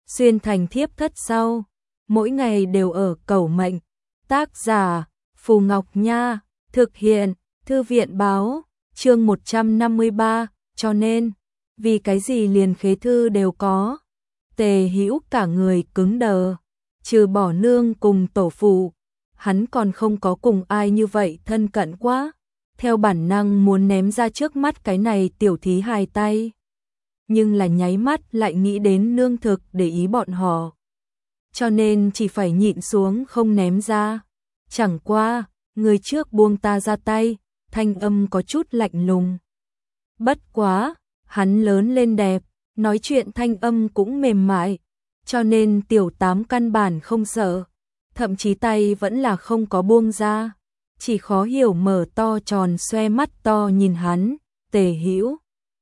xuyên thành thiếp thất sau, mỗi ngày đều ở cầu mệnh. Tác giả Phù Ngọc Nha, thực hiện Thư viện Báo, chương 153, cho nên, vì cái gì liền khế thư đều có. Tề Hữu cả người cứng đờ, trừ bỏ nương cùng tổ phụ, hắn còn không có cùng ai như vậy thân cận quá, theo bản năng muốn ném ra trước mắt cái này tiểu thí hài tay. Nhưng là nháy mắt lại nghĩ đến nương thực để ý bọn họ. Cho nên chỉ phải nhịn xuống không ném ra. Chẳng qua, người trước buông ta ra tay, thanh âm có chút lạnh lùng. Bất quá, hắn lớn lên đẹp, nói chuyện thanh âm cũng mềm mại, cho nên tiểu tám căn bản không sợ, thậm chí tay vẫn là không có buông ra, chỉ khó hiểu mở to tròn xoe mắt to nhìn hắn. Tề Hữu,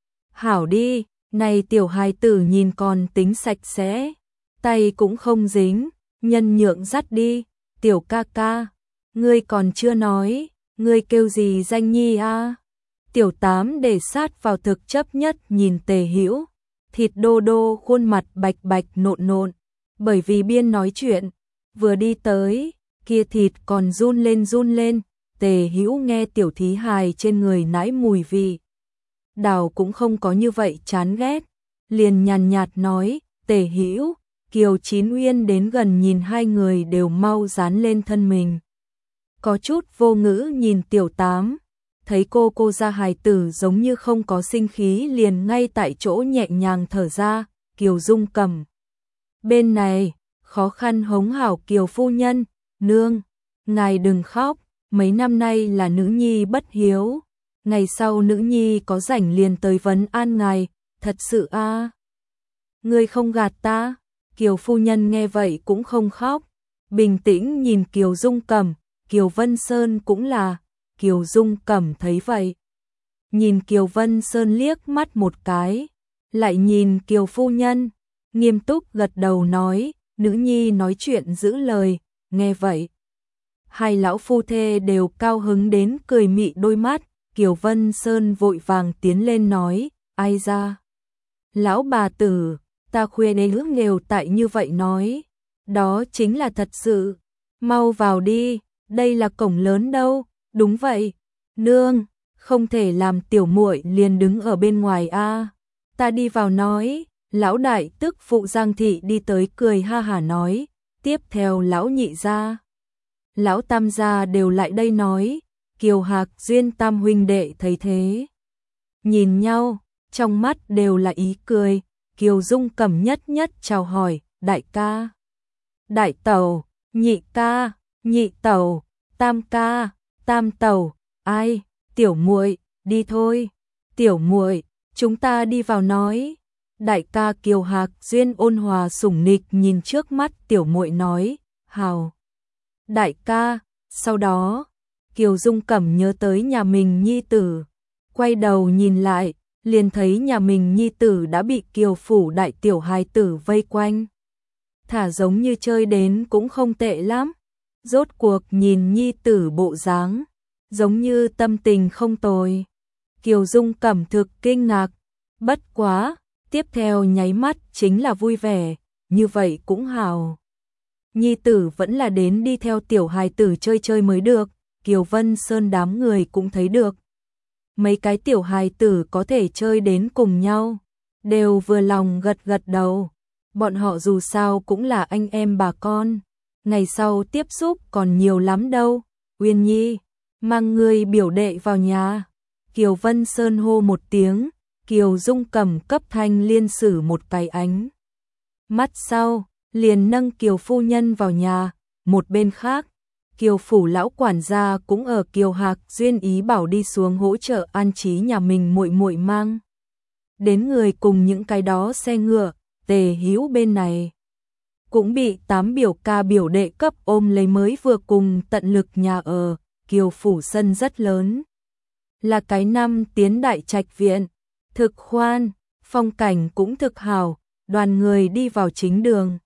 hảo đi, này tiểu hài tử nhìn còn tính sạch sẽ, tay cũng không dính, nhân nhượng dắt đi. Tiểu ca ca, ngươi còn chưa nói, ngươi kêu gì danh nhi a? Tiểu tám để sát vào thực chấp nhất nhìn Tề Hữu, thịt đô đô khuôn mặt bạch bạch nộn nộn, bởi vì biên nói chuyện, vừa đi tới, kia thịt còn run lên. Tề Hữu nghe tiểu thí hài trên người nãi mùi vị, đào cũng không có như vậy chán ghét, liền nhàn nhạt nói. Tề Hữu, Kiều Chín Uyên đến gần nhìn hai người đều mau dán lên thân mình, có chút vô ngữ nhìn tiểu tám, thấy cô ra hài tử giống như không có sinh khí liền ngay tại chỗ nhẹ nhàng thở ra. Kiều Dung Cẩm bên này khó khăn hống hảo Kiều phu nhân, nương, ngài đừng khóc, mấy năm nay là nữ nhi bất hiếu, ngày sau nữ nhi có rảnh liền tới vấn an ngài, thật sự a? Ngươi không gạt ta? Kiều phu nhân nghe vậy cũng không khóc, bình tĩnh nhìn Kiều Dung Cẩm. Kiều Vân Sơn cũng là. Kiều Dung Cẩm thấy vậy, nhìn Kiều Vân Sơn liếc mắt một cái, lại nhìn Kiều phu nhân, nghiêm túc gật đầu nói, nữ nhi nói chuyện giữ lời. Nghe vậy, hai lão phu thê đều cao hứng đến cười mị đôi mắt. Kiều Vân Sơn vội vàng tiến lên nói, ai ra? Lão bà tử, ta khuê đế ước nghèo tại như vậy nói, đó chính là thật sự, mau vào đi, đây là cổng lớn đâu. Đúng vậy, nương, không thể làm tiểu muội liền đứng ở bên ngoài a. Ta đi vào nói. Lão đại tức phụ Giang thị đi tới cười ha hả nói, tiếp theo lão nhị gia, lão tam gia đều lại đây nói. Kiều Hạc Duyên tam huynh đệ thấy thế, nhìn nhau, trong mắt đều là ý cười. Kiều Dung Cẩm nhất chào hỏi, đại ca, đại tẩu, nhị ca, nhị tẩu, tam ca, tam tẩu, ai, tiểu muội, đi thôi, tiểu muội, chúng ta đi vào nói. Đại ca Kiều Hạc Duyên ôn hòa sủng nịch nhìn trước mắt tiểu muội nói, hào. Đại ca, sau đó, Kiều Dung Cẩm nhớ tới nhà mình nhi tử, quay đầu nhìn lại, liền thấy nhà mình nhi tử đã bị Kiều phủ đại tiểu hài tử vây quanh. Thả giống như chơi đến cũng không tệ lắm. Rốt cuộc nhìn nhi tử bộ dáng, giống như tâm tình không tồi. Kiều Dung Cẩm thực kinh ngạc, bất quá, tiếp theo nháy mắt chính là vui vẻ, như vậy cũng hào. Nhi tử vẫn là đến đi theo tiểu hài tử chơi mới được. Kiều Vân Sơn đám người cũng thấy được, mấy cái tiểu hài tử có thể chơi đến cùng nhau, đều vừa lòng gật đầu. Bọn họ dù sao cũng là anh em bà con, ngày sau tiếp xúc còn nhiều lắm đâu. Uyên Nhi, mang người biểu đệ vào nhà. Kiều Vân Sơn hô một tiếng, Kiều Dung Cẩm cấp thanh liên sử một cái ánh mắt sau, liền nâng Kiều phu nhân vào nhà. Một bên khác, Kiều phủ lão quản gia cũng ở Kiều Hạc Duyên ý bảo đi xuống hỗ trợ an trí nhà mình muội mang đến người cùng những cái đó xe ngựa. Tề Hữu bên này cũng bị 8 biểu ca biểu đệ cấp ôm lấy, mới vừa cùng tận lực nhà ở. Kiều phủ sân rất lớn, là cái 5 tiến đại trạch viện, thực khoan, phong cảnh cũng thực hảo. Đoàn người đi vào chính đường,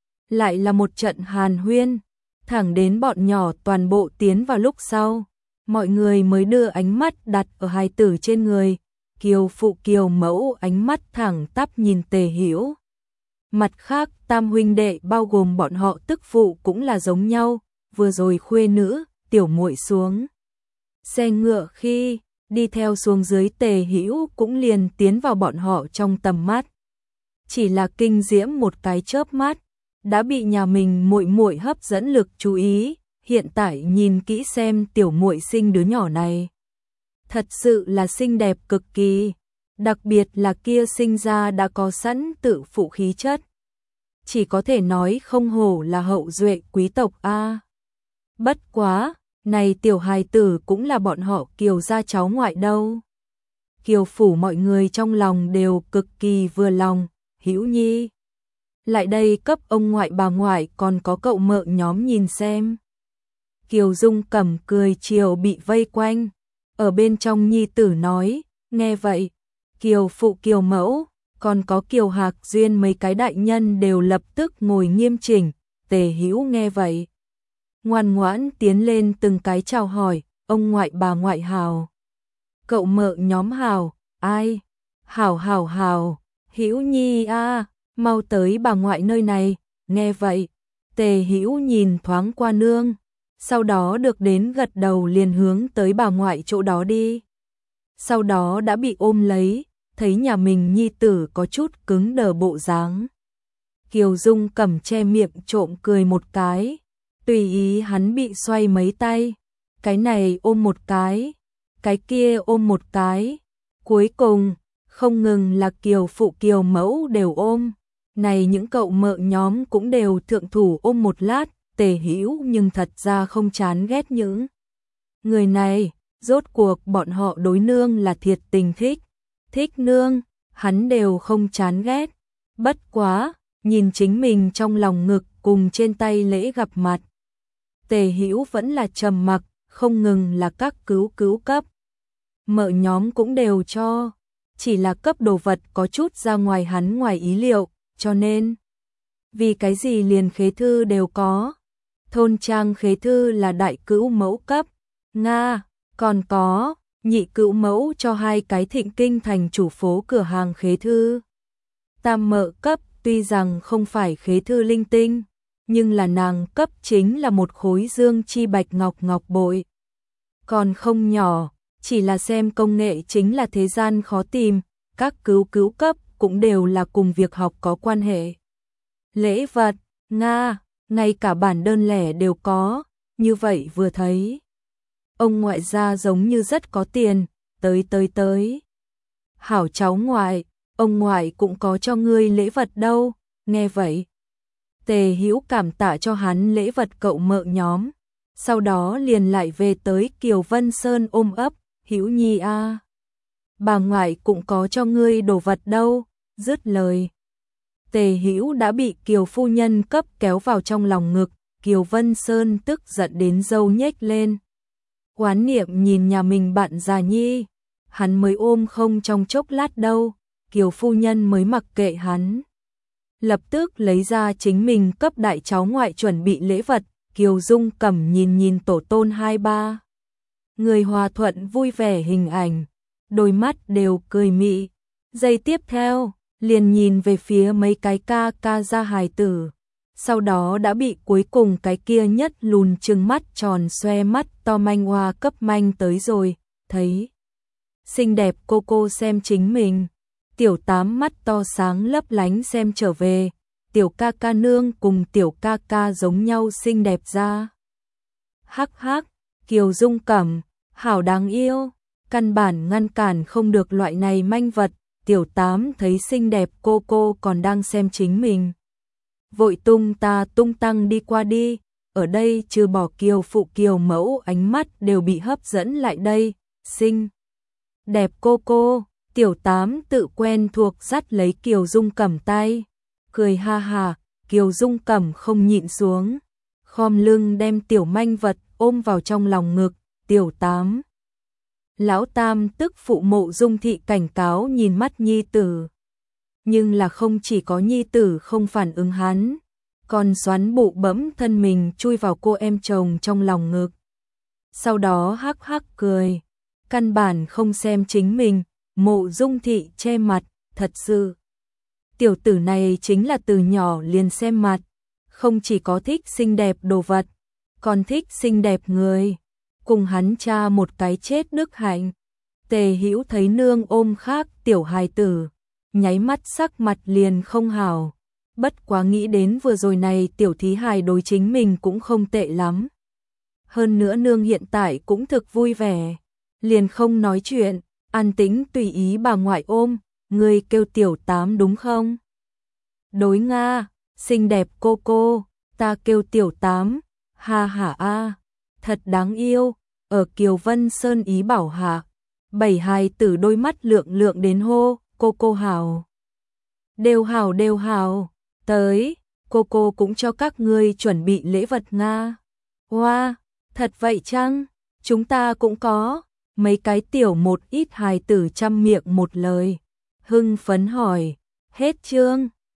lại là một trận hàn huyên, thẳng đến bọn nhỏ toàn bộ tiến vào lúc sau, mọi người mới đưa ánh mắt đặt ở hài tử trên người. Kiều phụ Kiều mẫu ánh mắt thẳng tắp nhìn Tề Hữu, Mặt khác, tam huynh đệ bao gồm bọn họ tức phụ cũng là giống nhau, vừa rồi khuê nữ, tiểu muội xuống xe ngựa khi đi theo xuống dưới Tề Hữu cũng liền tiến vào bọn họ trong tầm mắt. Chỉ là kinh diễm một cái chớp mắt, đã bị nhà mình muội muội hấp dẫn lực chú ý, hiện tại nhìn kỹ xem tiểu muội sinh đứa nhỏ này. Thật sự là xinh đẹp cực kỳ, đặc biệt là kia sinh ra đã có sẵn tự phụ khí chất. Chỉ có thể nói không hổ là hậu duệ quý tộc a. Bất quá, này tiểu hài tử cũng là bọn họ Kiều gia cháu ngoại đâu. Kiều phủ mọi người trong lòng đều cực kỳ vừa lòng, Hữu Nhi. Lại đây cấp ông ngoại bà ngoại còn có cậu mợ nhóm nhìn xem. Kiều Dung Cẩm cười chiều bị vây quanh, ở bên trong nhi tử nói, nghe vậy, Kiều phụ Kiều mẫu, còn có Kiều Hạc Duyên mấy cái đại nhân đều lập tức ngồi nghiêm chỉnh, Tề Hữu nghe vậy. Ngoan ngoãn tiến lên từng cái chào hỏi, ông ngoại bà ngoại hào. Cậu mợ nhóm hào, ai? Hào hào hào, Hữu Nhi a, mau tới bà ngoại nơi này, nghe vậy. Tề Hữu nhìn thoáng qua nương, sau đó được đến gật đầu liền hướng tới bà ngoại chỗ đó đi. Sau đó đã bị ôm lấy, thấy nhà mình nhi tử có chút cứng đờ bộ dáng. Kiều Dung Cẩm che miệng trộm cười một cái, tùy ý hắn bị xoay mấy tay, cái này ôm một cái kia ôm một cái, cuối cùng, không ngừng là Kiều phụ Kiều mẫu đều ôm, này những cậu mợ nhóm cũng đều thượng thủ ôm một lát, Tề Hữu nhưng thật ra không chán ghét những người này, rốt cuộc bọn họ đối nương là thiệt tình thích nương, hắn đều không chán ghét, bất quá, nhìn chính mình trong lòng ngực cùng trên tay lễ gặp mặt. Tề Hữu vẫn là trầm mặc, không ngừng là các cứu cấp. Mợ nhóm cũng đều cho, chỉ là cấp đồ vật có chút ra ngoài hắn ngoài ý liệu, cho nên, vì cái gì liền khế thư đều có. Thôn trang khế thư là đại cữu mẫu cấp, Nga, còn có, nhị cữu mẫu cho 2 cái Thịnh Kinh thành chủ phố cửa hàng khế thư. Tam mợ cấp tuy rằng không phải khế thư linh tinh, nhưng là nàng cấp chính là một khối dương chi bạch ngọc bội. Còn không nhỏ, chỉ là xem công nghệ chính là thế gian khó tìm, các cứu cấp cũng đều là cùng việc học có quan hệ. Lễ vật, Nga, ngay cả bản đơn lẻ đều có, như vậy vừa thấy. Ông ngoại gia giống như rất có tiền, tới. Hảo cháu ngoại, ông ngoại cũng có cho ngươi lễ vật đâu, nghe vậy. Tề Hữu cảm tạ cho hắn lễ vật cậu mợ nhóm, sau đó liền lại về tới Kiều Vân Sơn ôm ấp, Hữu Nhi a, bà ngoại cũng có cho ngươi đồ vật đâu, dứt lời. Tề Hữu đã bị Kiều phu nhân cấp kéo vào trong lòng ngực, Kiều Vân Sơn tức giận đến râu nhếch lên. Oán niệm nhìn nhà mình bạn già nhi, hắn mới ôm không trong chốc lát đâu, Kiều phu nhân mới mặc kệ hắn. Lập tức lấy ra chính mình cấp đại cháu ngoại chuẩn bị lễ vật, Kiều Dung Cẩm nhìn tổ tôn 2-3. Người hòa thuận vui vẻ hình ảnh, đôi mắt đều cười mị. Giây tiếp theo, liền nhìn về phía mấy cái ca gia hài tử. Sau đó đã bị cuối cùng cái kia nhất lùn trừng mắt tròn xoe mắt to manh hoa cấp manh tới rồi, thấy. Xinh đẹp cô xem chính mình. Tiểu Tám mắt to sáng lấp lánh xem trở về, tiểu ca nương cùng tiểu ca giống nhau xinh đẹp ra. Hắc, Kiều Dung Cẩm, hảo đáng yêu, căn bản ngăn cản không được loại này manh vật, tiểu Tám thấy xinh đẹp cô còn đang xem chính mình. Vội tung tăng đi qua đi, ở đây trừ bỏ Kiều phụ Kiều mẫu ánh mắt đều bị hấp dẫn lại đây, xinh đẹp cô. Tiểu Tám tự quen thuộc dắt lấy Kiều Dung Cẩm tay, cười ha ha, Kiều Dung Cẩm không nhịn xuống, khom lưng đem tiểu manh vật ôm vào trong lòng ngực, tiểu Tám. Lão Tam tức phụ Mộ Dung thị cảnh cáo nhìn mắt nhi tử. Nhưng là không chỉ có nhi tử không phản ứng hắn, còn xoắn bụ bẫm thân mình chui vào cô em chồng trong lòng ngực. Sau đó hắc cười, căn bản không xem chính mình. Mộ Dung thị che mặt, thật sự tiểu tử này chính là từ nhỏ liền xem mặt, không chỉ có thích xinh đẹp đồ vật, còn thích xinh đẹp người, cùng hắn cha một cái chết đức hạnh. Tề Hữu thấy nương ôm khác tiểu hài tử, nháy mắt sắc mặt liền không hảo, bất quá nghĩ đến vừa rồi này tiểu thí hài đối chính mình cũng không tệ lắm. Hơn nữa nương hiện tại cũng thực vui vẻ, liền không nói chuyện, an tĩnh tùy ý bà ngoại ôm, người kêu tiểu tám đúng không? Đối Nga, xinh đẹp cô, ta kêu tiểu tám, ha ha a, thật đáng yêu, ở Kiều Vân Sơn ý bảo hạ. Bảy hài tử đôi mắt lượng lượng đến hô, cô hào. Đều hào, tới, cô cũng cho các ngươi chuẩn bị lễ vật Nga. Wow, thật vậy chăng? Chúng ta cũng có. Mấy cái tiểu một ít hài tử chăm miệng một lời. Hưng phấn hỏi, hết chương.